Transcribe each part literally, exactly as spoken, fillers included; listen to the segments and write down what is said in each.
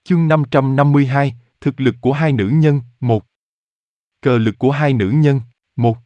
Chương năm trăm năm mươi hai, thực lực của hai nữ nhân, một. Cờ lực của hai nữ nhân, một.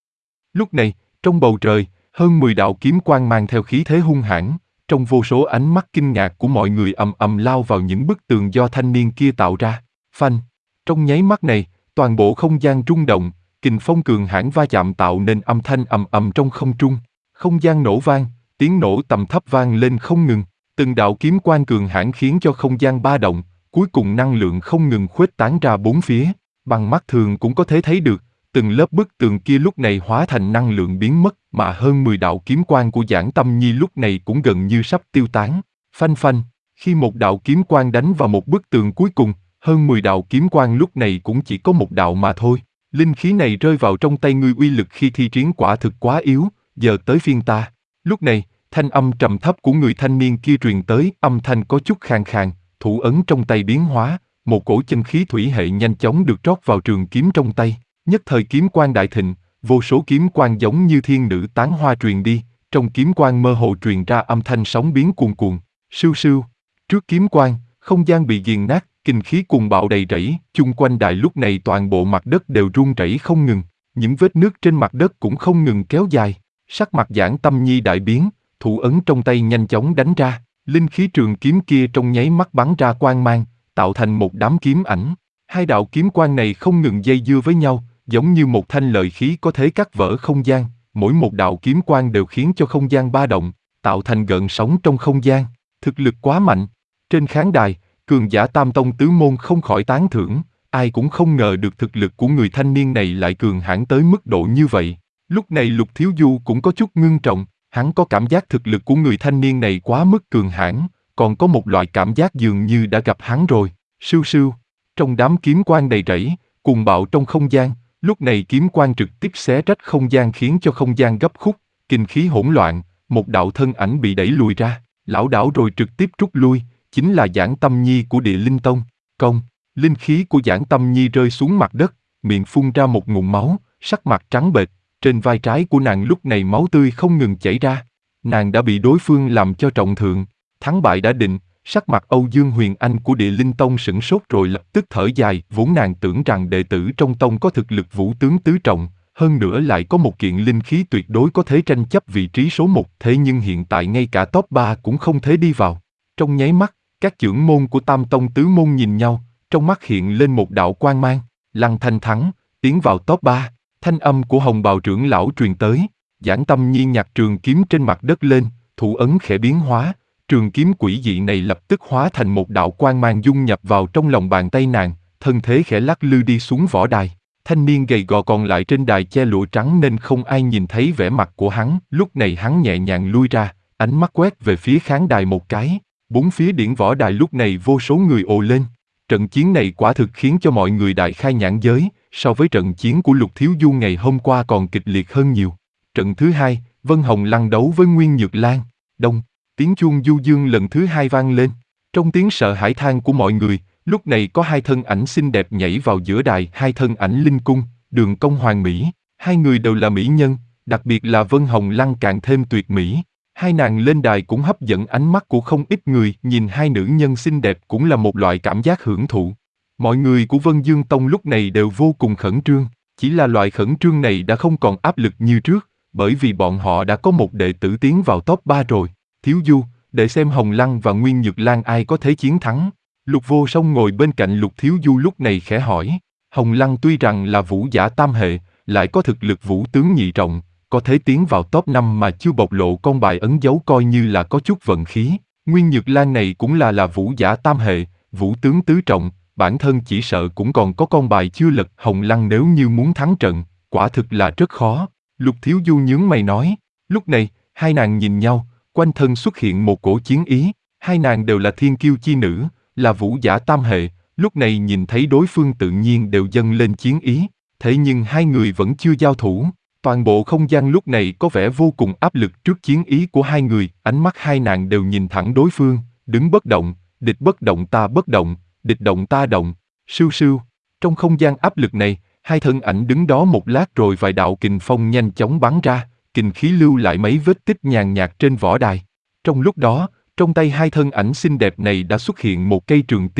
Lúc này, trong bầu trời, hơn mười đạo kiếm quang mang theo khí thế hung hãn, trong vô số ánh mắt kinh ngạc của mọi người ầm ầm lao vào những bức tường do thanh niên kia tạo ra. Phanh! Trong nháy mắt này, toàn bộ không gian rung động, kình phong cường hãn va chạm tạo nên âm thanh ầm ầm trong không trung. Không gian nổ vang, tiếng nổ tầm thấp vang lên không ngừng. Từng đạo kiếm quang cường hãn khiến cho không gian ba động, cuối cùng năng lượng không ngừng khuếch tán ra bốn phía. Bằng mắt thường cũng có thể thấy được, từng lớp bức tường kia lúc này hóa thành năng lượng biến mất, mà hơn mười đạo kiếm quang của Giản Tâm Nhi lúc này cũng gần như sắp tiêu tán. Phanh phanh, khi một đạo kiếm quang đánh vào một bức tường cuối cùng, hơn mười đạo kiếm quang lúc này cũng chỉ có một đạo mà thôi. Linh khí này rơi vào trong tay ngươi, uy lực khi thi triển quả thực quá yếu, giờ tới phiên ta. Lúc này, thanh âm trầm thấp của người thanh niên kia truyền tới, âm thanh có chút khàn khàn, thủ ấn trong tay biến hóa, một cổ chân khí thủy hệ nhanh chóng được trót vào trường kiếm trong tay. Nhất thời kiếm quang đại thịnh, vô số kiếm quang giống như thiên nữ tán hoa truyền đi, trong kiếm quang mơ hồ truyền ra âm thanh sóng biến cuồn cuộn. Sưu sưu, trước kiếm quang, không gian bị nghiền nát, kinh khí cuồng bạo đầy rẫy, chung quanh đài lúc này toàn bộ mặt đất đều rung rẩy không ngừng, những vết nước trên mặt đất cũng không ngừng kéo dài. Sắc mặt Giản Tâm Nhi đại biến, thủ ấn trong tay nhanh chóng đánh ra, linh khí trường kiếm kia trong nháy mắt bắn ra quang mang, tạo thành một đám kiếm ảnh. Hai đạo kiếm quang này không ngừng dây dưa với nhau, giống như một thanh lợi khí có thể cắt vỡ không gian, mỗi một đạo kiếm quang đều khiến cho không gian ba động, tạo thành gợn sóng trong không gian. Thực lực quá mạnh. Trên khán đài, cường giả tam tông tứ môn không khỏi tán thưởng, ai cũng không ngờ được thực lực của người thanh niên này lại cường hãn tới mức độ như vậy. Lúc này Lục Thiếu Du cũng có chút ngưng trọng, hắn có cảm giác thực lực của người thanh niên này quá mức cường hãn, còn có một loại cảm giác dường như đã gặp hắn rồi. Sưu sưu, trong đám kiếm quang đầy rẫy, cuồng bạo trong không gian, lúc này kiếm quang trực tiếp xé rách không gian khiến cho không gian gấp khúc, kinh khí hỗn loạn, một đạo thân ảnh bị đẩy lùi ra, lảo đảo rồi trực tiếp rút lui, chính là Giản Tâm Nhi của Địa Linh Tông. Công, linh khí của Giản Tâm Nhi rơi xuống mặt đất, miệng phun ra một ngụm máu, sắc mặt trắng bệch, trên vai trái của nàng lúc này máu tươi không ngừng chảy ra. Nàng đã bị đối phương làm cho trọng thương, thắng bại đã định. Sắc mặt Âu Dương Huyền Anh của Địa Linh Tông sửng sốt rồi lập tức thở dài, vốn nàng tưởng rằng đệ tử trong tông có thực lực vũ tướng tứ trọng, hơn nữa lại có một kiện linh khí tuyệt đối có thể tranh chấp vị trí số một, thế nhưng hiện tại ngay cả top ba cũng không thể đi vào. Trong nháy mắt, các trưởng môn của tam tông tứ môn nhìn nhau, trong mắt hiện lên một đạo quang mang, Lăng Thanh thắng, tiến vào top ba, thanh âm của Hồng Bào trưởng lão truyền tới, Giản Tâm Nhi nhặt trường kiếm trên mặt đất lên, thủ ấn khẽ biến hóa. Trường kiếm quỷ dị này lập tức hóa thành một đạo quang mang dung nhập vào trong lòng bàn tay nàng, thân thế khẽ lắc lư đi xuống võ đài. Thanh niên gầy gò còn lại trên đài che lụa trắng nên không ai nhìn thấy vẻ mặt của hắn. Lúc này hắn nhẹ nhàng lui ra, ánh mắt quét về phía khán đài một cái. Bốn phía điển võ đài lúc này vô số người ồ lên. Trận chiến này quả thực khiến cho mọi người đại khai nhãn giới, so với trận chiến của Lục Thiếu Du ngày hôm qua còn kịch liệt hơn nhiều. Trận thứ hai, Vân Hồng Lăng đấu với Nguyên Nhược Lan. Đông. Tiếng chuông du dương lần thứ hai vang lên. Trong tiếng sợ hãi than của mọi người, lúc này có hai thân ảnh xinh đẹp nhảy vào giữa đài, hai thân ảnh linh cung, đường cong hoàn mỹ. Hai người đều là mỹ nhân, đặc biệt là Vân Hồng Lăng càng thêm tuyệt mỹ. Hai nàng lên đài cũng hấp dẫn ánh mắt của không ít người, nhìn hai nữ nhân xinh đẹp cũng là một loại cảm giác hưởng thụ. Mọi người của Vân Dương Tông lúc này đều vô cùng khẩn trương, chỉ là loại khẩn trương này đã không còn áp lực như trước, bởi vì bọn họ đã có một đệ tử tiến vào top ba rồi. Thiếu Du, để xem Hồng Lăng và Nguyên Nhược Lan ai có thể chiến thắng. Lục Vô Song ngồi bên cạnh Lục Thiếu Du lúc này khẽ hỏi. Hồng Lăng tuy rằng là vũ giả tam hệ, lại có thực lực vũ tướng nhị trọng, có thể tiến vào top năm mà chưa bộc lộ con bài ấn dấu coi như là có chút vận khí. Nguyên Nhược Lan này cũng là là vũ giả tam hệ, vũ tướng tứ trọng, bản thân chỉ sợ cũng còn có con bài chưa lật. Hồng Lăng nếu như muốn thắng trận, quả thực là rất khó. Lục Thiếu Du nhướng mày nói. Lúc này, hai nàng nhìn nhau. Quanh thân xuất hiện một cổ chiến ý, hai nàng đều là thiên kiêu chi nữ, là vũ giả tam hệ, lúc này nhìn thấy đối phương tự nhiên đều dâng lên chiến ý, thế nhưng hai người vẫn chưa giao thủ, toàn bộ không gian lúc này có vẻ vô cùng áp lực trước chiến ý của hai người, ánh mắt hai nàng đều nhìn thẳng đối phương, đứng bất động, địch bất động ta bất động, địch động ta động, sưu sưu, trong không gian áp lực này, hai thân ảnh đứng đó một lát rồi vài đạo kình phong nhanh chóng bắn ra. Kình khí lưu lại mấy vết tích nhàn nhạt trên võ đài. Trong lúc đó, trong tay hai thân ảnh xinh đẹp này đã xuất hiện một cây trường tiên,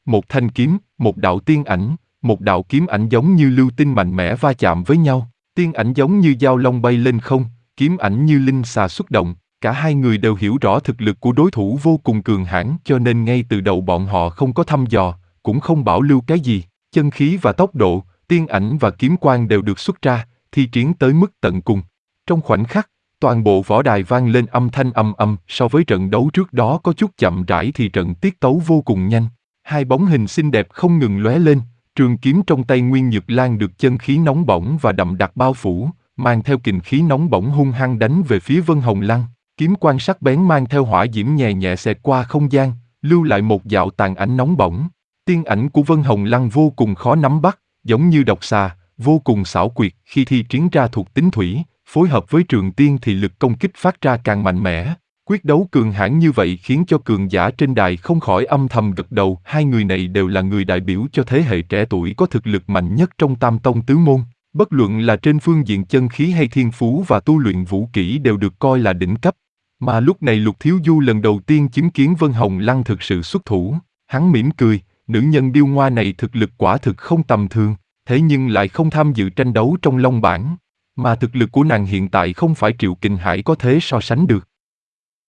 một thanh kiếm, một đạo tiên ảnh, một đạo kiếm ảnh giống như lưu tinh mạnh mẽ va chạm với nhau. Tiên ảnh giống như dao long bay lên không, kiếm ảnh như linh xà xuất động. Cả hai người đều hiểu rõ thực lực của đối thủ vô cùng cường hãn, cho nên ngay từ đầu bọn họ không có thăm dò, cũng không bảo lưu cái gì. Chân khí và tốc độ, tiên ảnh và kiếm quang đều được xuất ra, thi triển tới mức tận cùng. Trong khoảnh khắc, toàn bộ võ đài vang lên âm thanh ầm ầm. So với trận đấu trước đó có chút chậm rãi thì trận tiết tấu vô cùng nhanh. Hai bóng hình xinh đẹp không ngừng lóe lên, trường kiếm trong tay Nguyên Nhược Lan được chân khí nóng bỏng và đậm đặc bao phủ, mang theo kình khí nóng bỏng hung hăng đánh về phía Vân Hồng Lăng. Kiếm quang sắc bén mang theo hỏa diễm nhẹ nhẹ xẹt qua không gian, lưu lại một đạo tàn ảnh nóng bỏng. Tiên ảnh của Vân Hồng Lăng vô cùng khó nắm bắt, giống như độc xà, vô cùng xảo quyệt. Khi thi triển ra thuộc tính thủy, phối hợp với trường tiên thì lực công kích phát ra càng mạnh mẽ. Quyết đấu cường hãn như vậy khiến cho cường giả trên đài không khỏi âm thầm gật đầu. Hai người này đều là người đại biểu cho thế hệ trẻ tuổi có thực lực mạnh nhất trong Tam Tông Tứ Môn. Bất luận là trên phương diện chân khí hay thiên phú và tu luyện vũ kỹ đều được coi là đỉnh cấp. Mà lúc này Lục Thiếu Du lần đầu tiên chứng kiến Vân Hồng Lăng thực sự xuất thủ. Hắn mỉm cười, nữ nhân điêu ngoa này thực lực quả thực không tầm thường, thế nhưng lại không tham dự tranh đấu trong Long Bảng. Mà thực lực của nàng hiện tại không phải Triệu Kình Hải có thể so sánh được.